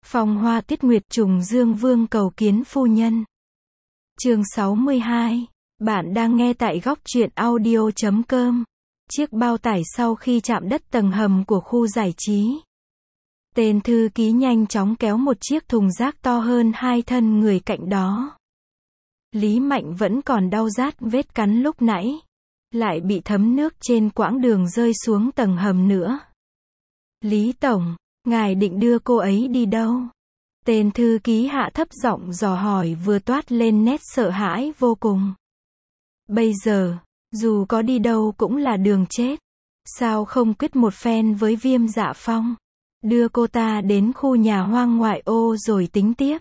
Phong hoa tuyết nguyệt trùng dương vương cầu kiến phu nhân. Chương 62. Bạn đang nghe tại góc truyện audio.com. Chiếc bao tải sau khi chạm đất tầng hầm của khu giải trí. Tên thư ký nhanh chóng kéo một chiếc thùng rác to hơn 2 thân người cạnh đó. Lý Mạnh vẫn còn đau rát vết cắn lúc nãy. Lại bị thấm nước trên quãng đường rơi xuống tầng hầm nữa. Lý Tổng, ngài định đưa cô ấy đi đâu? Tên thư ký hạ thấp giọng dò hỏi vừa toát lên nét sợ hãi vô cùng. Bây giờ, dù có đi đâu cũng là đường chết. Sao không quyết một phen với Viêm Dạ Phong? Đưa cô ta đến khu nhà hoang ngoại ô rồi tính tiếp.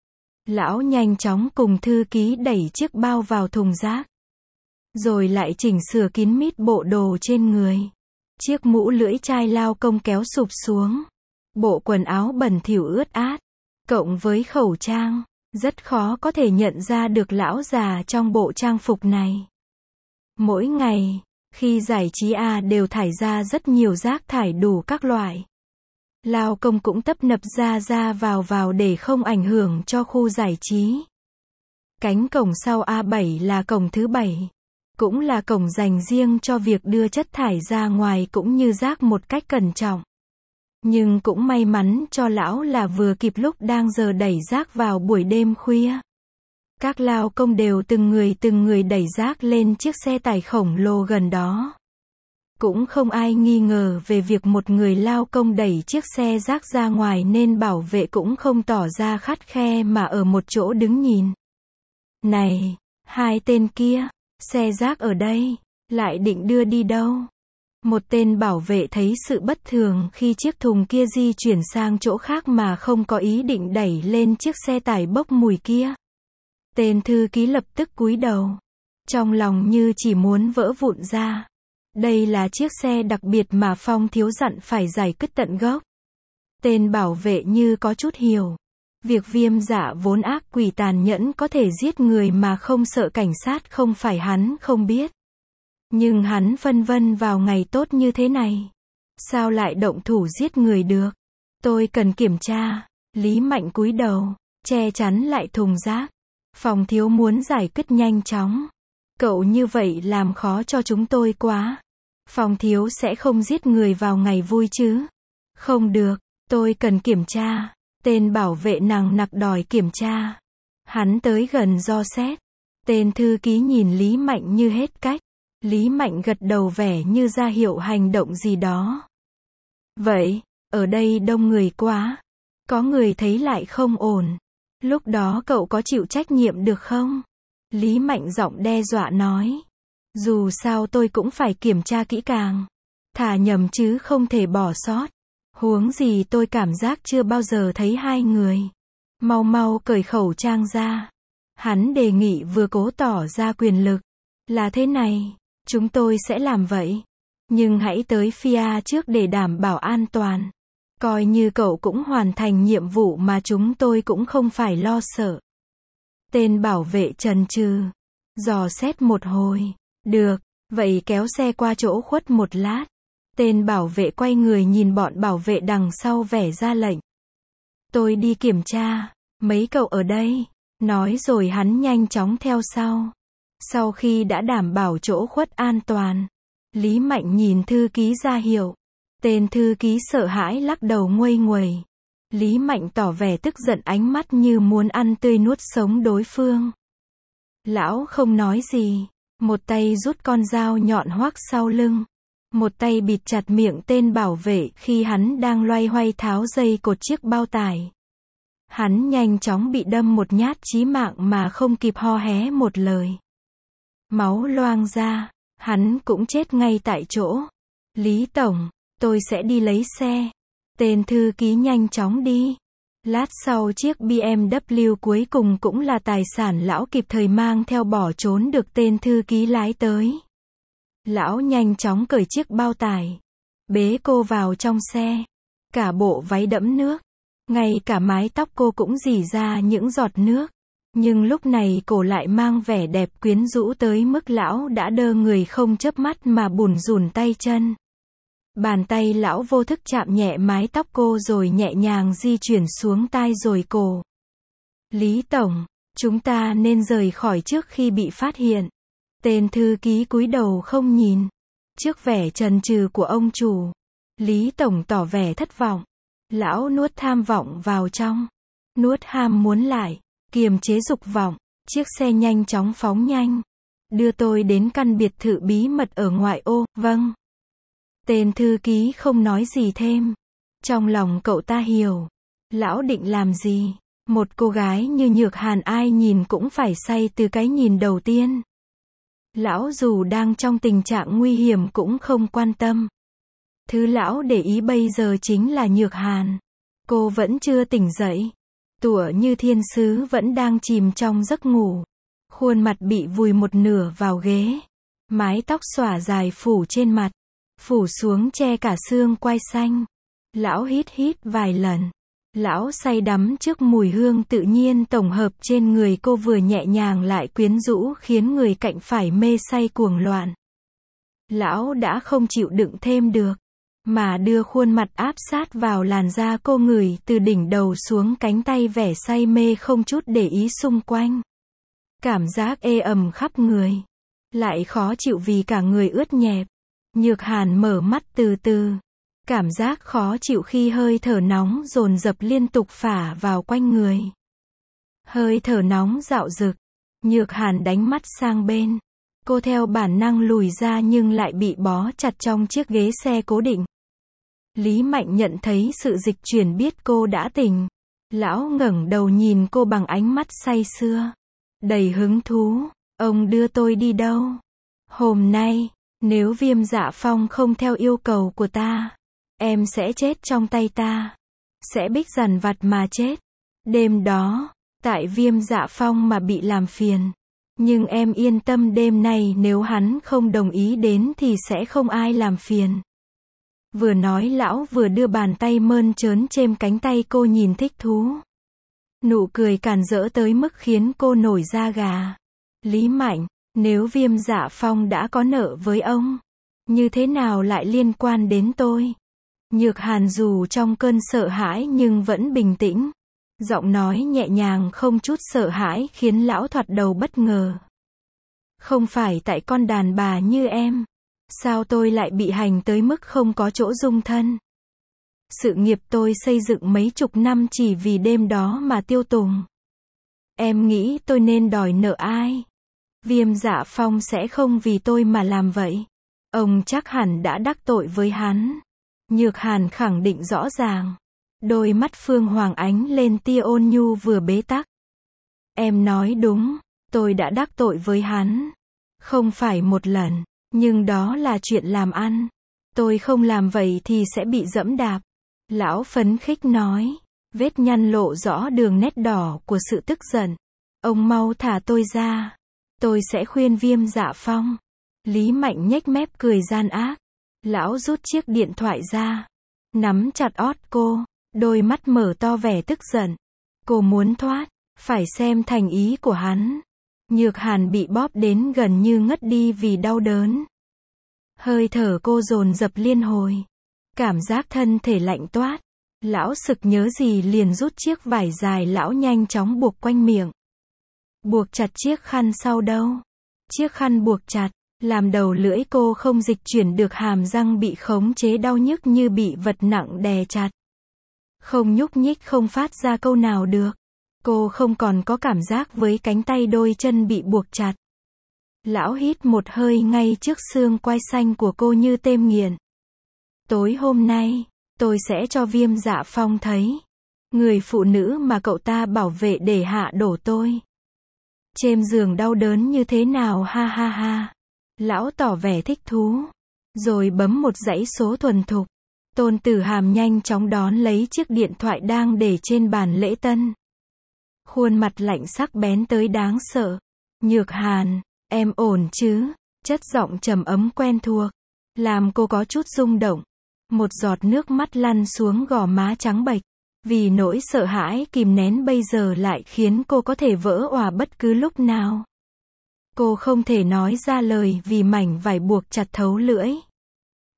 Lão nhanh chóng cùng thư ký đẩy chiếc bao vào thùng rác. Rồi lại chỉnh sửa kín mít bộ đồ trên người. Chiếc mũ lưỡi chai lao công kéo sụp xuống. Bộ quần áo bẩn thỉu ướt át. Cộng với khẩu trang, rất khó có thể nhận ra được lão già trong bộ trang phục này. Mỗi ngày, khi giải trí đều thải ra rất nhiều rác thải đủ các loại. Lao công cũng tấp nập ra vào để không ảnh hưởng cho khu giải trí. Cánh cổng sau A7 là cổng thứ 7. Cũng là cổng dành riêng cho việc đưa chất thải ra ngoài cũng như rác một cách cẩn trọng. Nhưng cũng may mắn cho lão là vừa kịp lúc đang giờ đẩy rác vào buổi đêm khuya. Các lao công đều từng người đẩy rác lên chiếc xe tải khổng lồ gần đó. Cũng không ai nghi ngờ về việc một người lao công đẩy chiếc xe rác ra ngoài nên bảo vệ cũng không tỏ ra khắt khe mà ở một chỗ đứng nhìn. Này, hai tên kia, xe rác ở đây, lại định đưa đi đâu? Một tên bảo vệ thấy sự bất thường khi chiếc thùng kia di chuyển sang chỗ khác mà không có ý định đẩy lên chiếc xe tải bốc mùi kia. Tên thư ký lập tức cúi đầu. Trong lòng như chỉ muốn vỡ vụn ra. Đây là chiếc xe đặc biệt mà Phong thiếu dặn phải giải quyết tận gốc. Tên bảo vệ như có chút hiểu. Việc Viêm Dạ vốn ác quỷ tàn nhẫn có thể giết người mà không sợ cảnh sát không phải hắn không biết. Nhưng hắn phân vân vào ngày tốt như thế này. Sao lại động thủ giết người được? Tôi cần kiểm tra. Lý Mạnh cúi đầu, che chắn lại thùng rác. Phong thiếu muốn giải quyết nhanh chóng. Cậu như vậy làm khó cho chúng tôi quá. Phong thiếu sẽ không giết người vào ngày vui chứ? Không được, tôi cần kiểm tra. Tên bảo vệ nằng nặc đòi kiểm tra. Hắn tới gần dò xét. Tên thư ký nhìn Lý Mạnh như hết cách. Lý Mạnh gật đầu vẻ như ra hiệu hành động gì đó. Vậy, ở đây đông người quá. Có người thấy lại không ổn. Lúc đó cậu có chịu trách nhiệm được không? Lý Mạnh giọng đe dọa nói. Dù sao tôi cũng phải kiểm tra kỹ càng. Thả nhầm chứ không thể bỏ sót. Huống gì tôi cảm giác chưa bao giờ thấy hai người. Mau cởi khẩu trang ra. Hắn đề nghị vừa cố tỏ ra quyền lực. Là thế này. Chúng tôi sẽ làm vậy. Nhưng hãy tới FIA trước để đảm bảo an toàn. Coi như cậu cũng hoàn thành nhiệm vụ mà chúng tôi cũng không phải lo sợ. Tên bảo vệ chần chừ. Dò xét một hồi. Được, vậy kéo xe qua chỗ khuất một lát. Tên bảo vệ quay người nhìn bọn bảo vệ đằng sau vẻ ra lệnh. Tôi đi kiểm tra. Mấy cậu ở đây. Nói rồi hắn nhanh chóng theo sau. Sau khi đã đảm bảo chỗ khuất an toàn, Lý Mạnh nhìn thư ký ra hiệu. Tên thư ký sợ hãi lắc đầu nguây nguẩy. Lý Mạnh tỏ vẻ tức giận ánh mắt như muốn ăn tươi nuốt sống đối phương. Lão không nói gì. Một tay rút con dao nhọn hoắc sau lưng. Một tay bịt chặt miệng tên bảo vệ khi hắn đang loay hoay tháo dây cột chiếc bao tải. Hắn nhanh chóng bị đâm một nhát chí mạng mà không kịp ho hé một lời. Máu loang ra, hắn cũng chết ngay tại chỗ. Lý Tổng, tôi sẽ đi lấy xe. Tên thư ký nhanh chóng đi. Lát sau chiếc BMW cuối cùng cũng là tài sản lão kịp thời mang theo bỏ trốn được tên thư ký lái tới. Lão nhanh chóng cởi chiếc bao tải. Bế cô vào trong xe. Cả bộ váy đẫm nước. Ngay cả mái tóc cô cũng rỉ ra những giọt nước. Nhưng lúc này cổ lại mang vẻ đẹp quyến rũ tới mức lão đã đơ người không chớp mắt mà bủn rủn tay chân. Bàn tay lão vô thức chạm nhẹ mái tóc cô rồi nhẹ nhàng di chuyển xuống tai rồi cổ. Lý Tổng, chúng ta nên rời khỏi trước khi bị phát hiện. Tên thư ký cúi đầu không nhìn. Trước vẻ chần chừ của ông chủ, Lý Tổng tỏ vẻ thất vọng. Lão nuốt tham vọng vào trong. Nuốt ham muốn lại. Kiềm chế dục vọng. Chiếc xe nhanh chóng phóng nhanh. Đưa tôi đến căn biệt thự bí mật ở ngoại ô. Vâng. Tên thư ký không nói gì thêm. Trong lòng cậu ta hiểu. Lão định làm gì? Một cô gái như Nhược Hàn ai nhìn cũng phải say từ cái nhìn đầu tiên. Lão dù đang trong tình trạng nguy hiểm cũng không quan tâm. Thứ lão để ý bây giờ chính là Nhược Hàn. Cô vẫn chưa tỉnh dậy. Tủa như thiên sứ vẫn đang chìm trong giấc ngủ. Khuôn mặt bị vùi một nửa vào ghế. Mái tóc xõa dài phủ trên mặt. Phủ xuống che cả xương quai xanh. Lão hít vài lần. Lão say đắm trước mùi hương tự nhiên tổng hợp trên người cô vừa nhẹ nhàng lại quyến rũ khiến người cạnh phải mê say cuồng loạn. Lão đã không chịu đựng thêm được, mà đưa khuôn mặt áp sát vào làn da cô ngửi từ đỉnh đầu xuống cánh tay vẻ say mê không chút để ý xung quanh. Cảm giác ê ẩm khắp người. Lại khó chịu vì cả người ướt nhẹp. Nhược Hàn mở mắt từ từ. Cảm giác khó chịu khi hơi thở nóng dồn dập liên tục phả vào quanh người. Hơi thở nóng dạo dực. Nhược Hàn đánh mắt sang bên. Cô theo bản năng lùi ra nhưng lại bị bó chặt trong chiếc ghế xe cố định. Lý Mạnh nhận thấy sự dịch chuyển biết cô đã tỉnh. Lão ngẩng đầu nhìn cô bằng ánh mắt say sưa. Đầy hứng thú. Ông đưa tôi đi đâu? Hôm nay, nếu Viêm Dạ Phong không theo yêu cầu của ta, em sẽ chết trong tay ta. Sẽ bích dằn vặt mà chết. Đêm đó, tại Viêm Dạ Phong mà bị làm phiền. Nhưng em yên tâm đêm nay nếu hắn không đồng ý đến thì sẽ không ai làm phiền. Vừa nói lão vừa đưa bàn tay mơn trớn chêm cánh tay cô nhìn thích thú. Nụ cười càn rỡ tới mức khiến cô nổi da gà. Lý Mạnh, nếu Viêm Dạ Phong đã có nợ với ông, như thế nào lại liên quan đến tôi? Nhược Hàn dù trong cơn sợ hãi nhưng vẫn bình tĩnh. Giọng nói nhẹ nhàng không chút sợ hãi khiến lão thoạt đầu bất ngờ. Không phải tại con đàn bà như em. Sao tôi lại bị hành tới mức không có chỗ dung thân? Sự nghiệp tôi xây dựng mấy chục năm chỉ vì đêm đó mà tiêu tùng. Em nghĩ tôi nên đòi nợ ai? Viêm Dạ Phong sẽ không vì tôi mà làm vậy. Ông chắc hẳn đã đắc tội với hắn. Nhược Hàn khẳng định rõ ràng. Đôi mắt Phương Hoàng ánh lên tia ôn nhu vừa bế tắc. Em nói đúng, tôi đã đắc tội với hắn. Không phải một lần, nhưng đó là chuyện làm ăn. Tôi không làm vậy thì sẽ bị dẫm đạp. Lão phấn khích nói, vết nhăn lộ rõ đường nét đỏ của sự tức giận. Ông mau thả tôi ra. Tôi sẽ khuyên Viêm Dạ Phong. Lý Mạnh nhếch mép cười gian ác. Lão rút chiếc điện thoại ra. Nắm chặt ót cô. Đôi mắt mở to vẻ tức giận. Cô muốn thoát. Phải xem thành ý của hắn. Nhược Hàn bị bóp đến gần như ngất đi vì đau đớn. Hơi thở cô dồn dập liên hồi. Cảm giác thân thể lạnh toát. Lão sực nhớ gì liền rút chiếc vải dài lão nhanh chóng buộc quanh miệng. Buộc chặt chiếc khăn sau đâu. Chiếc khăn buộc chặt, làm đầu lưỡi cô không dịch chuyển được hàm răng bị khống chế đau nhức như bị vật nặng đè chặt. Không nhúc nhích không phát ra câu nào được. Cô không còn có cảm giác với cánh tay đôi chân bị buộc chặt. Lão hít một hơi ngay trước xương quai xanh của cô như têm nghiện. Tối hôm nay, tôi sẽ cho Viêm Dạ Phong thấy. Người phụ nữ mà cậu ta bảo vệ để hạ đổ tôi. Trên giường đau đớn như thế nào ha ha ha. Lão tỏ vẻ thích thú. Rồi bấm một dãy số thuần thục. Tôn Tử Hàm nhanh chóng đón lấy chiếc điện thoại đang để trên bàn lễ tân. Khuôn mặt lạnh sắc bén tới đáng sợ. Nhược Hàn, em ổn chứ? Chất giọng trầm ấm quen thuộc. Làm cô có chút rung động. Một giọt nước mắt lăn xuống gò má trắng bệch. Vì nỗi sợ hãi kìm nén bây giờ lại khiến cô có thể vỡ òa bất cứ lúc nào. Cô không thể nói ra lời vì mảnh vải buộc chặt thấu lưỡi.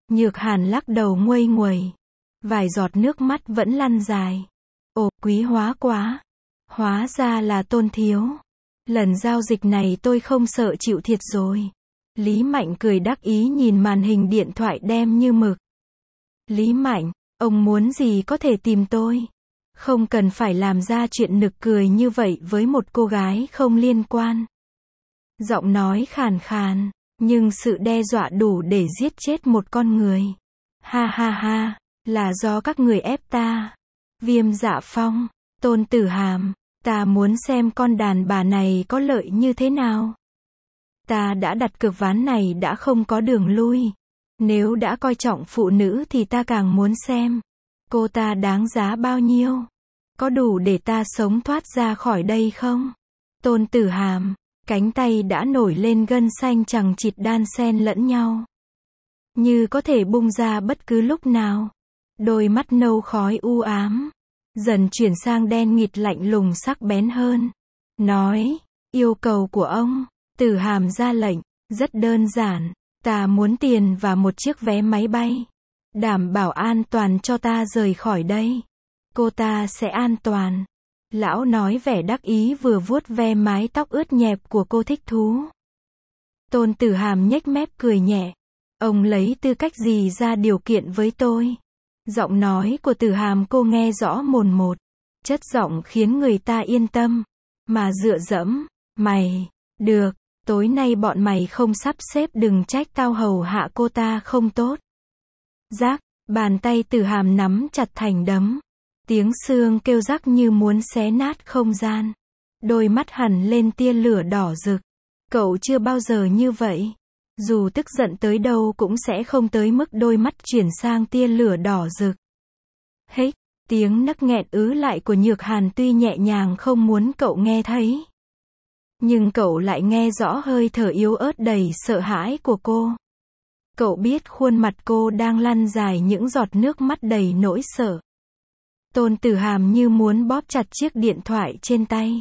Nhược Hàn lắc đầu nguây nguẩy. Vài giọt nước mắt vẫn lăn dài. Ồ, quý hóa quá. Hóa ra là Tôn thiếu. Lần giao dịch này tôi không sợ chịu thiệt rồi. Lý Mạnh cười đắc ý nhìn màn hình điện thoại đen như mực. Lý Mạnh, ông muốn gì có thể tìm tôi. Không cần phải làm ra chuyện nực cười như vậy với một cô gái không liên quan. Giọng nói khàn khàn, nhưng sự đe dọa đủ để giết chết một con người. Ha ha ha, là do các người ép ta. Viêm Dạ Phong, Tôn Tử Hàm, ta muốn xem con đàn bà này có lợi như thế nào. Ta đã đặt cược ván này đã không có đường lui. Nếu đã coi trọng phụ nữ thì ta càng muốn xem. Cô ta đáng giá bao nhiêu? Có đủ để ta sống thoát ra khỏi đây không? Tôn Tử Hàm, cánh tay đã nổi lên gân xanh chằng chịt đan xen lẫn nhau. Như có thể bung ra bất cứ lúc nào. Đôi mắt nâu khói u ám. Dần chuyển sang đen nghịt lạnh lùng sắc bén hơn. Nói, yêu cầu của ông. Tử Hàm ra lệnh, rất đơn giản. Ta muốn tiền và một chiếc vé máy bay. Đảm bảo an toàn cho ta rời khỏi đây. Cô ta sẽ an toàn. Lão nói vẻ đắc ý vừa vuốt ve mái tóc ướt nhẹp của cô thích thú. Tôn Tử Hàm nhếch mép cười nhẹ. Ông lấy tư cách gì ra điều kiện với tôi? Giọng nói của Tử Hàm cô nghe rõ mồn một. Chất giọng khiến người ta yên tâm. Mà dựa dẫm. Mày. Được. Tối nay bọn mày không sắp xếp đừng trách tao hầu hạ cô ta không tốt. Rác. Bàn tay Tử Hàm nắm chặt thành đấm. Tiếng xương kêu rắc như muốn xé nát không gian. Đôi mắt hằn lên tia lửa đỏ rực. Cậu chưa bao giờ như vậy. Dù tức giận tới đâu cũng sẽ không tới mức đôi mắt chuyển sang tia lửa đỏ rực. Hếch, tiếng nấc nghẹn lại của Nhược Hàn tuy nhẹ nhàng không muốn cậu nghe thấy. Nhưng cậu lại nghe rõ hơi thở yếu ớt đầy sợ hãi của cô. Cậu biết khuôn mặt cô đang lăn dài những giọt nước mắt đầy nỗi sợ. Tôn Tử Hàm như muốn bóp chặt chiếc điện thoại trên tay.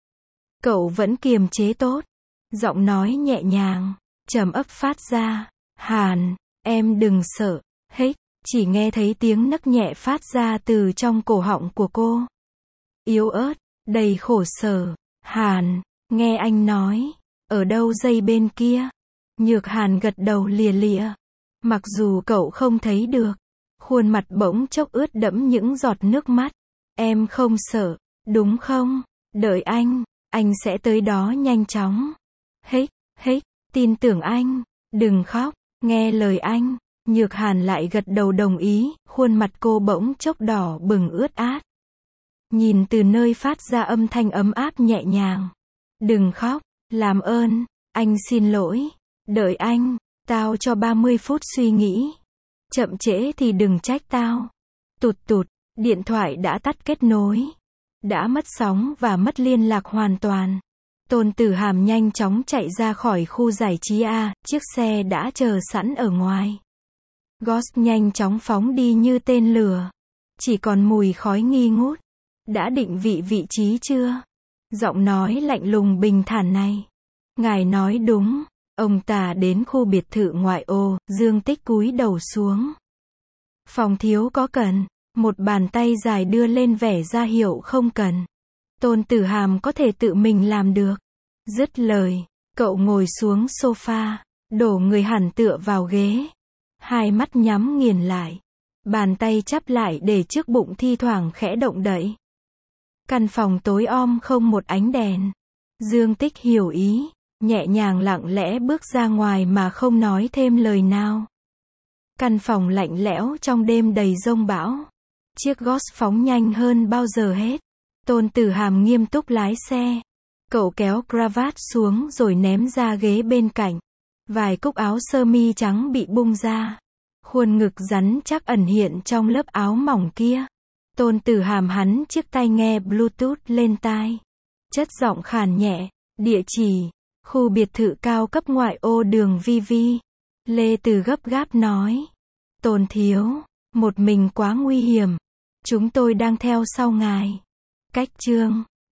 Cậu vẫn kiềm chế tốt. Giọng nói nhẹ nhàng, trầm ấp phát ra. Hàn, em đừng sợ. Hếch, chỉ nghe thấy tiếng nấc nhẹ phát ra từ trong cổ họng của cô. Yếu ớt, đầy khổ sở. Hàn, nghe anh nói. Ở đâu dây bên kia? Nhược Hàn gật đầu lìa lịa. Mặc dù cậu không thấy được. Khuôn mặt bỗng chốc ướt đẫm những giọt nước mắt. Em không sợ, đúng không? Đợi anh sẽ tới đó nhanh chóng. Hếch, tin tưởng anh, đừng khóc, nghe lời anh. Nhược Hàn lại gật đầu đồng ý, khuôn mặt cô bỗng chốc đỏ bừng ướt át. Nhìn từ nơi phát ra âm thanh ấm áp nhẹ nhàng. Đừng khóc, làm ơn, anh xin lỗi. Đợi anh, tao cho 30 phút suy nghĩ. Chậm trễ thì đừng trách tao. Tụt, điện thoại đã tắt kết nối. Đã mất sóng và mất liên lạc hoàn toàn. Tôn Tử Hàm nhanh chóng chạy ra khỏi khu giải trí A, chiếc xe đã chờ sẵn ở ngoài. Ghost nhanh chóng phóng đi như tên lửa. Chỉ còn mùi khói nghi ngút. Đã định vị trí chưa? Giọng nói lạnh lùng bình thản này. Ngài nói đúng. Ông ta đến khu biệt thự ngoại ô, Dương Tích cúi đầu xuống. Phòng thiếu có cần. Một bàn tay dài đưa lên vẻ ra hiệu không cần. Tôn Tử Hàm có thể tự mình làm được. Dứt lời, cậu ngồi xuống sofa, đổ người hẳn tựa vào ghế. Hai mắt nhắm nghiền lại. Bàn tay chắp lại để trước bụng thi thoảng khẽ động đậy. Căn phòng tối om không một ánh đèn. Dương Tích hiểu ý. Nhẹ nhàng lặng lẽ bước ra ngoài mà không nói thêm lời nào. Căn phòng lạnh lẽo trong đêm đầy giông bão. Chiếc Ghost phóng nhanh hơn bao giờ hết. Tôn Tử Hàm nghiêm túc lái xe. Cậu kéo cravat xuống rồi ném ra ghế bên cạnh. Vài cúc áo sơ mi trắng bị bung ra. Khuôn ngực rắn chắc ẩn hiện trong lớp áo mỏng kia. Tôn Tử Hàm hắn chiếc tai nghe Bluetooth lên tai. Chất giọng khàn nhẹ. Địa chỉ. Khu biệt thự cao cấp ngoại ô đường VV. Lê Từ gấp gáp nói. Tôn thiếu. Một mình quá nguy hiểm. Chúng tôi đang theo sau ngài. Cách chương.